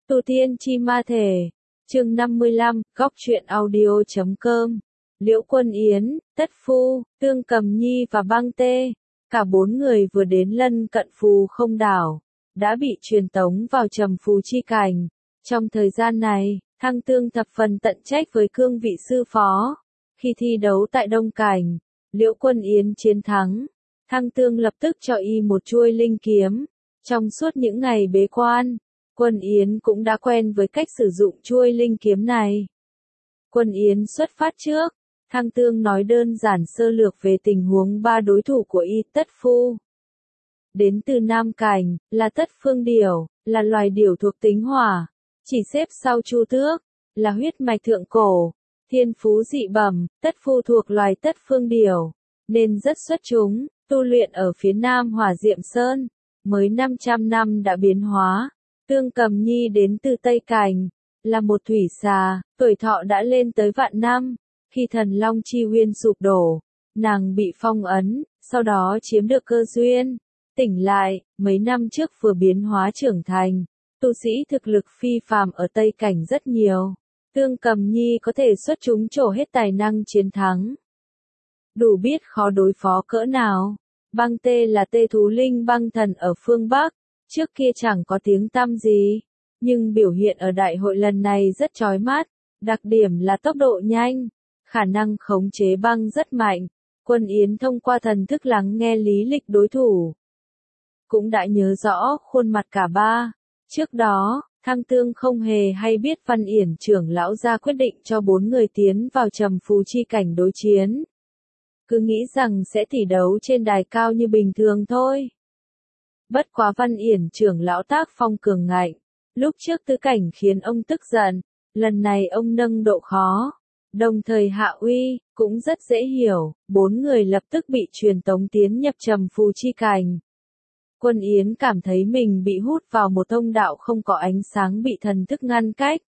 Tu Tiên Chi Ma Thể, chương 55, góc truyện audio.com. Liễu Quân Yến, Tất Phu, Tương Cầm Nhi và Băng Tê, cả bốn người vừa đến lân cận Phù Không đảo, đã bị truyền tống vào Trầm Phù Chi Cảnh. Trong thời gian này, Thăng Tương thập phần tận trách với cương vị sư phó. Khi thi đấu tại Đông Cảnh, Liễu Quân Yến chiến thắng, Thăng Tương lập tức cho y một chuôi linh kiếm. Trong suốt những ngày bế quan, Quân Yến cũng đã quen với cách sử dụng chuôi linh kiếm này. Quân Yến xuất phát trước, Thăng Tương nói đơn giản sơ lược về tình huống ba đối thủ của y. Tất Phu đến từ Nam Cảnh, là Tất Phương Điểu, là loài điểu thuộc tính hỏa, chỉ xếp sau Chu Tước, là huyết mạch thượng cổ, thiên phú dị bẩm. Tất Phu thuộc loài Tất Phương Điểu, nên rất xuất chúng, tu luyện ở phía Nam Hỏa Diệm Sơn, mới 500 năm đã biến hóa. Tương Cầm Nhi đến từ Tây Cảnh, là một thủy xà, tuổi thọ đã lên tới vạn năm. Khi Thần Long Chi Uyên sụp đổ, nàng bị phong ấn, sau đó chiếm được cơ duyên, tỉnh lại, mấy năm trước vừa biến hóa trưởng thành. Tu sĩ thực lực phi phàm ở Tây Cảnh rất nhiều. Tương Cầm Nhi có thể xuất chúng trổ hết tài năng chiến thắng, đủ biết khó đối phó cỡ nào. Băng Tê là tê thú linh băng thần ở phương Bắc, trước kia chẳng có tiếng tăm gì, nhưng biểu hiện ở đại hội lần này rất chói mắt, đặc điểm là tốc độ nhanh, khả năng khống chế băng rất mạnh. Quân Yến thông qua thần thức lắng nghe lý lịch đối thủ, cũng đã nhớ rõ khuôn mặt cả ba. Trước đó, Thăng Tương không hề hay biết Văn Yển trưởng lão ra quyết định cho bốn người tiến vào Trầm Phù Chi Cảnh đối chiến. Cứ nghĩ rằng sẽ tỷ đấu trên đài cao như bình thường thôi. Bất quá Văn Yển trưởng lão tác phong cường ngạnh, lúc trước tứ cảnh khiến ông tức giận, lần này ông nâng độ khó, đồng thời hạ uy, cũng rất dễ hiểu. Bốn người lập tức bị truyền tống tiến nhập Trầm Phù Chi Cảnh. Quân Yến cảm thấy mình bị hút vào một thông đạo không có ánh sáng, bị thần thức ngăn cách.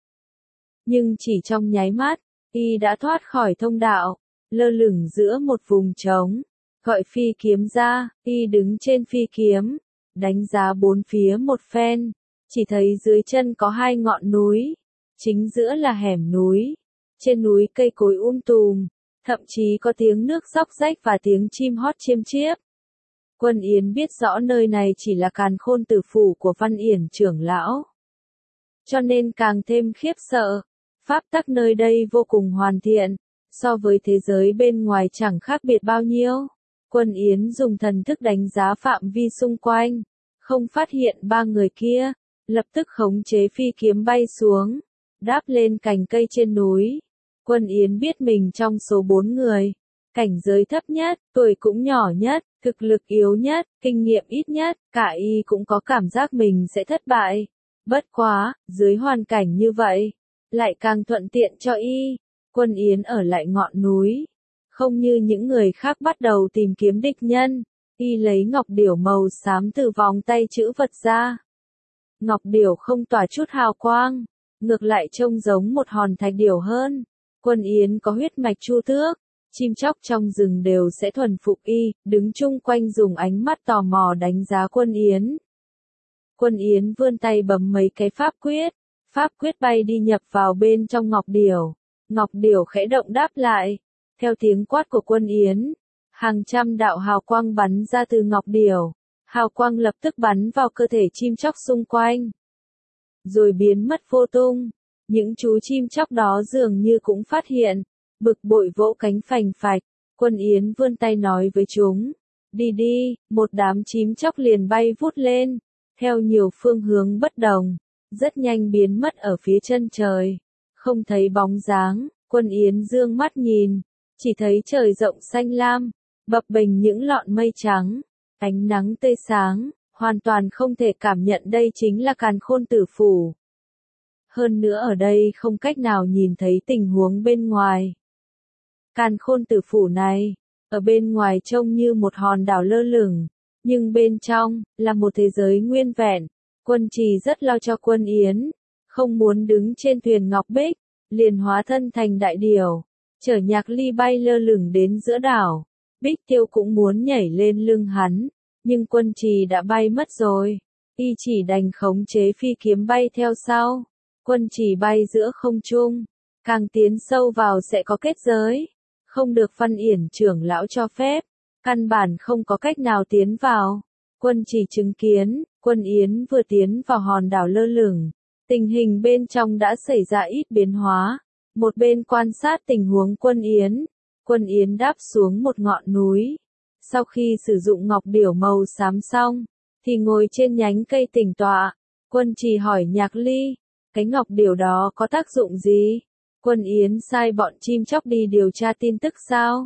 Nhưng chỉ trong nháy mắt, y đã thoát khỏi thông đạo, lơ lửng giữa một vùng trống, gọi phi kiếm ra, y đứng trên phi kiếm, đánh giá bốn phía một phen, chỉ thấy dưới chân có hai ngọn núi, chính giữa là hẻm núi, trên núi cây cối tùm, thậm chí có tiếng nước róc rách và tiếng chim hót chiêm chiếp. Quân Yến biết rõ nơi này chỉ là càn khôn tử phủ của Văn Yển trưởng lão, cho nên càng thêm khiếp sợ. Pháp tắc nơi đây vô cùng hoàn thiện, so với thế giới bên ngoài chẳng khác biệt bao nhiêu. Quân Yến dùng thần thức đánh giá phạm vi xung quanh, không phát hiện ba người kia, lập tức khống chế phi kiếm bay xuống, đáp lên cành cây trên núi. Quân Yến biết mình trong số bốn người, cảnh giới thấp nhất, tuổi cũng nhỏ nhất, thực lực yếu nhất, kinh nghiệm ít nhất, cả y cũng có cảm giác mình sẽ thất bại. Bất quá, dưới hoàn cảnh như vậy, lại càng thuận tiện cho y. Quân Yến ở lại ngọn núi, không như những người khác bắt đầu tìm kiếm địch nhân. Y lấy ngọc điểu màu xám từ vòng tay chữ vật ra. Ngọc điểu không tỏa chút hào quang, ngược lại trông giống một hòn thạch điểu hơn. Quân Yến có huyết mạch Chu Tước, chim chóc trong rừng đều sẽ thuần phục y, đứng chung quanh dùng ánh mắt tò mò đánh giá Quân Yến. Quân Yến vươn tay bấm mấy cái pháp quyết bay đi nhập vào bên trong ngọc điểu. Ngọc điểu khẽ động đáp lại, theo tiếng quát của Quân Yến, hàng trăm đạo hào quang bắn ra từ ngọc điểu, hào quang lập tức bắn vào cơ thể chim chóc xung quanh, rồi biến mất vô tung. Những chú chim chóc đó dường như cũng phát hiện, bực bội vỗ cánh phành phạch. Quân Yến vươn tay nói với chúng, đi đi. Một đám chim chóc liền bay vút lên, theo nhiều phương hướng bất đồng, rất nhanh biến mất ở phía chân trời, không thấy bóng dáng. Quân Yến dương mắt nhìn, chỉ thấy trời rộng xanh lam, bập bềnh những lọn mây trắng, ánh nắng tươi sáng, hoàn toàn không thể cảm nhận đây chính là càn khôn tử phủ. Hơn nữa ở đây không cách nào nhìn thấy tình huống bên ngoài. Càn khôn tử phủ này, ở bên ngoài trông như một hòn đảo lơ lửng, nhưng bên trong, là một thế giới nguyên vẹn. Quân Trì rất lo cho Quân Yến, không muốn đứng trên thuyền ngọc bích, liền hóa thân thành đại điểu, chở Nhạc Ly bay lơ lửng đến giữa đảo. Bích Tiêu cũng muốn nhảy lên lưng hắn, nhưng Quân Trì đã bay mất rồi. Y chỉ đành khống chế phi kiếm bay theo sau. Quân Trì bay giữa không trung, càng tiến sâu vào sẽ có kết giới, không được Văn Yển trưởng lão cho phép, căn bản không có cách nào tiến vào. Quân Trì chứng kiến, Quân Yến vừa tiến vào hòn đảo lơ lửng, tình hình bên trong đã xảy ra ít biến hóa. Một bên quan sát tình huống Quân Yến đáp xuống một ngọn núi. Sau khi sử dụng ngọc điểu màu xám xong, thì ngồi trên nhánh cây tĩnh tọa. Quân Trì hỏi Nhạc Ly, cái ngọc điểu đó có tác dụng gì? Quân Yến sai bọn chim chóc đi điều tra tin tức sao?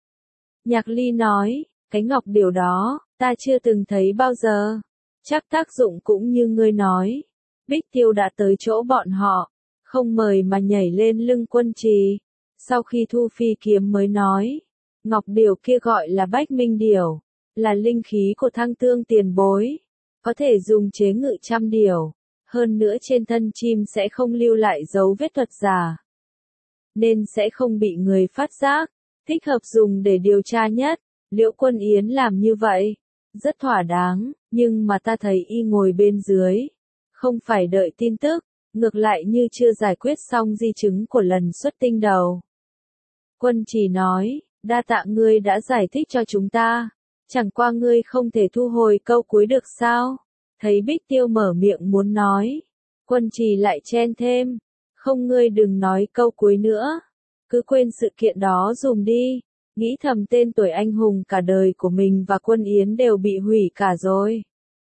Nhạc Ly nói, cái ngọc điểu đó, ta chưa từng thấy bao giờ. Chắc tác dụng cũng như ngươi nói. Bích Tiêu đã tới chỗ bọn họ, không mời mà nhảy lên lưng Quân Trì. Sau khi thu phi kiếm mới nói, ngọc điểu kia gọi là Bách Minh Điểu, là linh khí của Thăng Tương tiền bối, có thể dùng chế ngự trăm điểu, hơn nữa trên thân chim sẽ không lưu lại dấu vết thuật giả, nên sẽ không bị người phát giác, thích hợp dùng để điều tra nhất. Liễu Quân Yến làm như vậy, rất thỏa đáng, nhưng mà ta thấy y ngồi bên dưới, không phải đợi tin tức, ngược lại như chưa giải quyết xong di chứng của lần xuất tinh đầu. Quân Trì nói, đa tạ ngươi đã giải thích cho chúng ta, chẳng qua ngươi không thể thu hồi câu cuối được sao? Thấy Bích Tiêu mở miệng muốn nói, Quân Trì lại chen thêm, không, ngươi đừng nói câu cuối nữa, cứ quên sự kiện đó dùm đi. Nghĩ thầm tên tuổi anh hùng cả đời của mình và Quân Yến đều bị hủy cả rồi.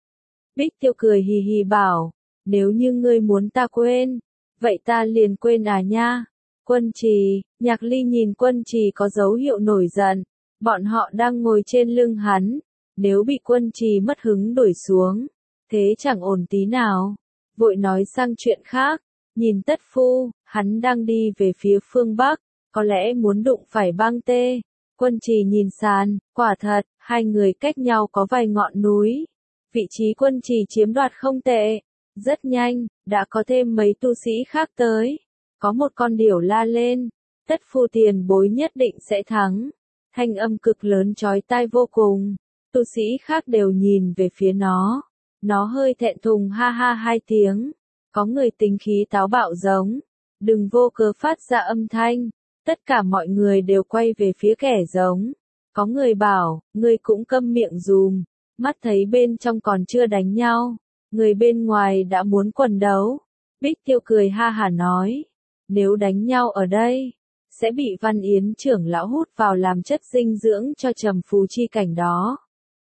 Bích Tiêu cười hì hì bảo, nếu như ngươi muốn ta quên, vậy ta liền quên à nha. Quân Trì, Nhạc Ly nhìn Quân Trì có dấu hiệu nổi giận, bọn họ đang ngồi trên lưng hắn, nếu bị Quân Trì mất hứng đuổi xuống, thế chẳng ổn tí nào. Vội nói sang chuyện khác, nhìn Tất Phu, hắn đang đi về phía phương Bắc, có lẽ muốn đụng phải Băng Tê. Quân Trì nhìn sàn, quả thật, hai người cách nhau có vài ngọn núi. Vị trí Quân Trì chiếm đoạt không tệ. Rất nhanh, đã có thêm mấy tu sĩ khác tới. Có một con điểu la lên, Tất Phu tiền bối nhất định sẽ thắng. Thanh âm cực lớn chói tai vô cùng. Tu sĩ khác đều nhìn về phía nó. Nó hơi thẹn thùng ha ha hai tiếng. Có người tính khí táo bạo giống, đừng vô cớ phát ra âm thanh. Tất cả mọi người đều quay về phía kẻ giống. Có người bảo, ngươi cũng câm miệng dùm, mắt thấy bên trong còn chưa đánh nhau, người bên ngoài đã muốn quần đấu. Bích Tiêu cười ha hả nói, nếu đánh nhau ở đây, sẽ bị Văn Yến trưởng lão hút vào làm chất dinh dưỡng cho trầm phù chi cảnh đó.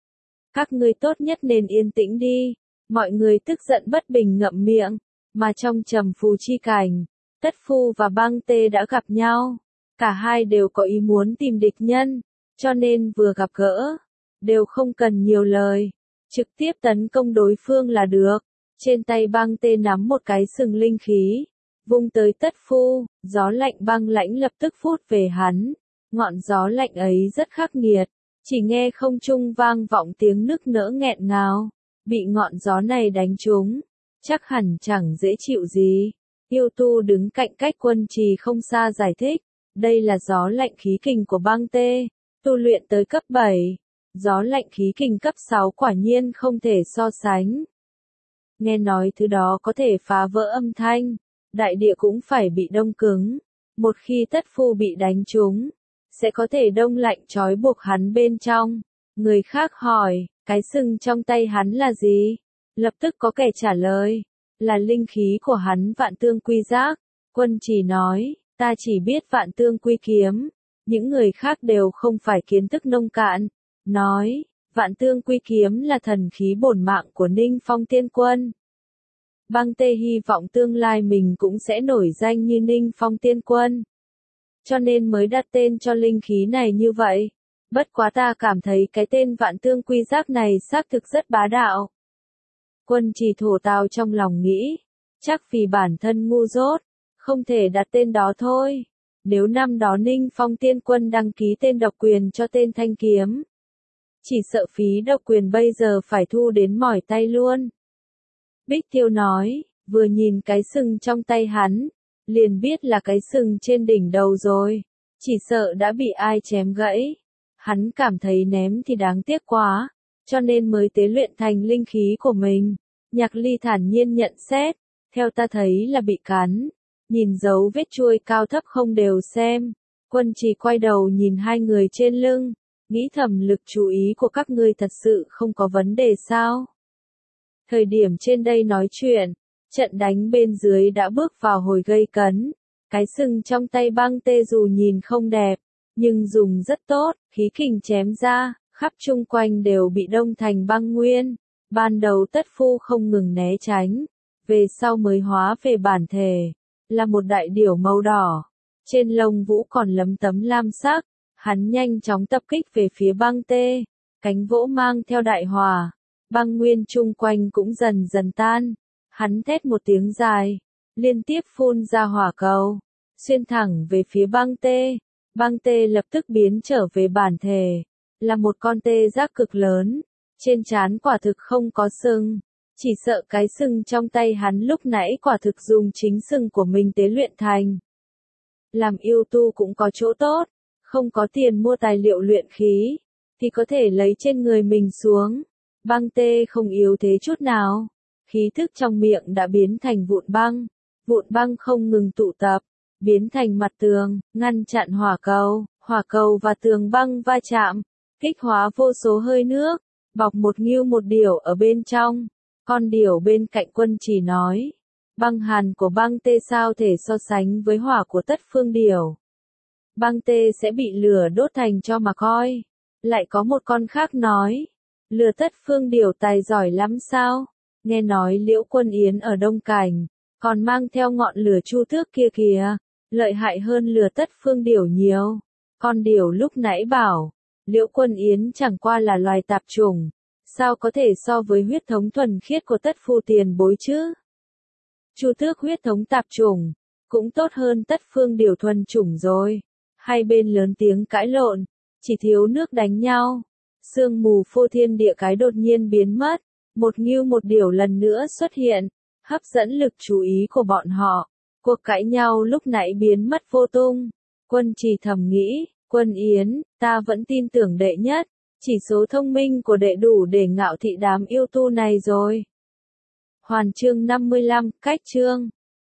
Các ngươi tốt nhất nên yên tĩnh đi. Mọi người tức giận bất bình ngậm miệng, mà trong trầm phù chi cảnh, Tất Phu và Băng Tê đã gặp nhau. Cả hai đều có ý muốn tìm địch nhân, cho nên vừa gặp gỡ, đều không cần nhiều lời, trực tiếp tấn công đối phương là được. Trên tay Băng Tê nắm một cái sừng linh khí, vung tới Tất Phu, gió lạnh băng lãnh lập tức phút về hắn. Ngọn gió lạnh ấy rất khắc nghiệt, chỉ nghe không trung vang vọng tiếng nức nở nghẹn ngào, bị ngọn gió này đánh trúng, chắc hẳn chẳng dễ chịu gì. Yêu Tu đứng cạnh cách Quân Trì không xa giải thích. Đây là gió lạnh khí kình của Băng Tê, tu luyện tới cấp 7. Gió lạnh khí kình cấp 6 quả nhiên không thể so sánh. Nghe nói thứ đó có thể phá vỡ âm thanh, đại địa cũng phải bị đông cứng. Một khi Tất Phu bị đánh trúng, sẽ có thể đông lạnh trói buộc hắn bên trong. Người khác hỏi, cái sừng trong tay hắn là gì? Lập tức có kẻ trả lời, là linh khí của hắn Vạn Tương Quy Giác. Quân Trì nói, ta chỉ biết Vạn Tương Quy Kiếm, những người khác đều không phải kiến thức nông cạn. Nói, Vạn Tương Quy Kiếm là thần khí bổn mạng của Ninh Phong Tiên Quân. Băng Tê hy vọng tương lai mình cũng sẽ nổi danh như Ninh Phong Tiên Quân, cho nên mới đặt tên cho linh khí này như vậy. Bất quá ta cảm thấy cái tên Vạn Tương Quy Giác này xác thực rất bá đạo. Quân Trì thổ tào trong lòng nghĩ, chắc vì bản thân ngu dốt, không thể đặt tên đó thôi. Nếu năm đó Ninh Phong Tiên Quân đăng ký tên độc quyền cho tên thanh kiếm, chỉ sợ phí độc quyền bây giờ phải thu đến mỏi tay luôn. Bích Tiêu nói, vừa nhìn cái sừng trong tay hắn, liền biết là cái sừng trên đỉnh đầu rồi, chỉ sợ đã bị ai chém gãy. Hắn cảm thấy ném thì đáng tiếc quá, cho nên mới tế luyện thành linh khí của mình. Nhạc Ly thản nhiên nhận xét, theo ta thấy là bị cắn, nhìn dấu vết chuôi cao thấp không đều xem. Quân Trì quay đầu nhìn hai người trên lưng, nghĩ thầm lực chú ý của các ngươi thật sự không có vấn đề sao? Thời điểm trên đây nói chuyện, trận đánh bên dưới đã bước vào hồi gây cấn. Cái sừng trong tay băng tê dù nhìn không đẹp, nhưng dùng rất tốt, khí kình chém ra, khắp chung quanh đều bị đông thành băng nguyên. Ban đầu tất phu không ngừng né tránh, về sau mới hóa về bản thể, là một đại điểu màu đỏ. Trên lông vũ còn lấm tấm lam sắc, hắn nhanh chóng tập kích về phía băng tê, cánh vỗ mang theo đại hỏa, băng nguyên chung quanh cũng dần dần tan. Hắn thét một tiếng dài, liên tiếp phun ra hỏa cầu, xuyên thẳng về phía băng tê lập tức biến trở về bản thể, là một con tê giác cực lớn, trên trán quả thực không có sừng, chỉ sợ cái sừng trong tay hắn lúc nãy quả thực dùng chính sừng của mình tế luyện thành. Làm yêu tu cũng có chỗ tốt, không có tiền mua tài liệu luyện khí, thì có thể lấy trên người mình xuống. Băng tê không yếu thế chút nào, khí thức trong miệng đã biến thành vụn băng không ngừng tụ tập, biến thành mặt tường, ngăn chặn hỏa cầu và tường băng va chạm, kích hóa vô số hơi nước, bọc một ngưu một điểu ở bên trong. Con điểu bên cạnh Quân Trì nói, băng hàn của băng tê sao thể so sánh với hỏa của tất phương điểu. Băng tê sẽ bị lửa đốt thành cho mà coi. Lại có một con khác nói, lửa tất phương điểu tài giỏi lắm sao? Nghe nói Liễu Quân Yến ở Đông Cảnh, còn mang theo ngọn lửa chu tước kia kìa, lợi hại hơn lửa tất phương điểu nhiều. Con điểu lúc nãy bảo, Liễu Quân Yến chẳng qua là loài tạp chủng, sao có thể so với huyết thống thuần khiết của tất phu tiền bối chứ? Chu tước huyết thống tạp chủng, cũng tốt hơn tất phương điểu thuần chủng rồi. Hai bên lớn tiếng cãi lộn, chỉ thiếu nước đánh nhau. Sương mù phô thiên địa cái đột nhiên biến mất, một ngưu một điểu lần nữa xuất hiện, hấp dẫn lực chú ý của bọn họ. Cuộc cãi nhau lúc nãy biến mất vô tung. Quân Trì thầm nghĩ, Quân Yến, ta vẫn tin tưởng đệ nhất, chỉ số thông minh của đệ đủ để ngạo thị đám yêu tu này rồi. Hoàn chương 55, cách chương